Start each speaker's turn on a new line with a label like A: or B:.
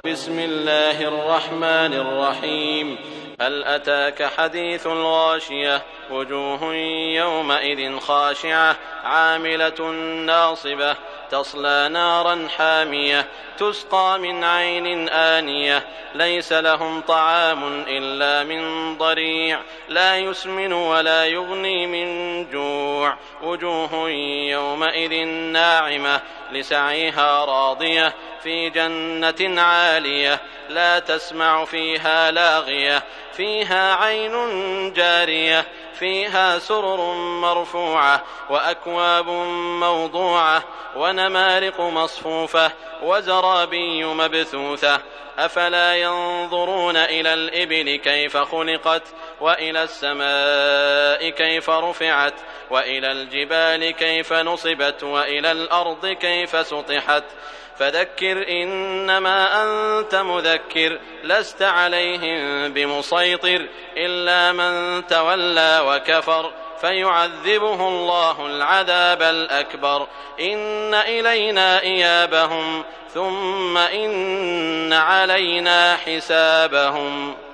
A: بسم الله الرحمن الرحيم. هل أتاك حديث الغاشية؟ وجوه يومئذ خاشعة عاملة ناصبة تصلى نارا حامية تسقى من عين آنية ليس لهم طعام إلا من ضريع لا يسمن ولا يغني من جوع. وجوه يومئذ ناعمة لسعيها راضية في جنة عالية لا تسمع فيها لاغية فيها عين جارية فيها سرر مرفوعة وأكواب موضوعة ونمارق مصفوفة وزرابي مبثوثة. أفلا ينظرون إلى الإبل كيف خلقت وإلى السماء كيف رفعت وإلى الجبال كيف نصبت وإلى الأرض كيف سطحت. فذكر إنما أنت مذكر لست عليهم بمسيطر إلا من تولى وكفر فيعذبه الله العذاب الأكبر. إن إلينا إيابهم ثم إن علينا حسابهم.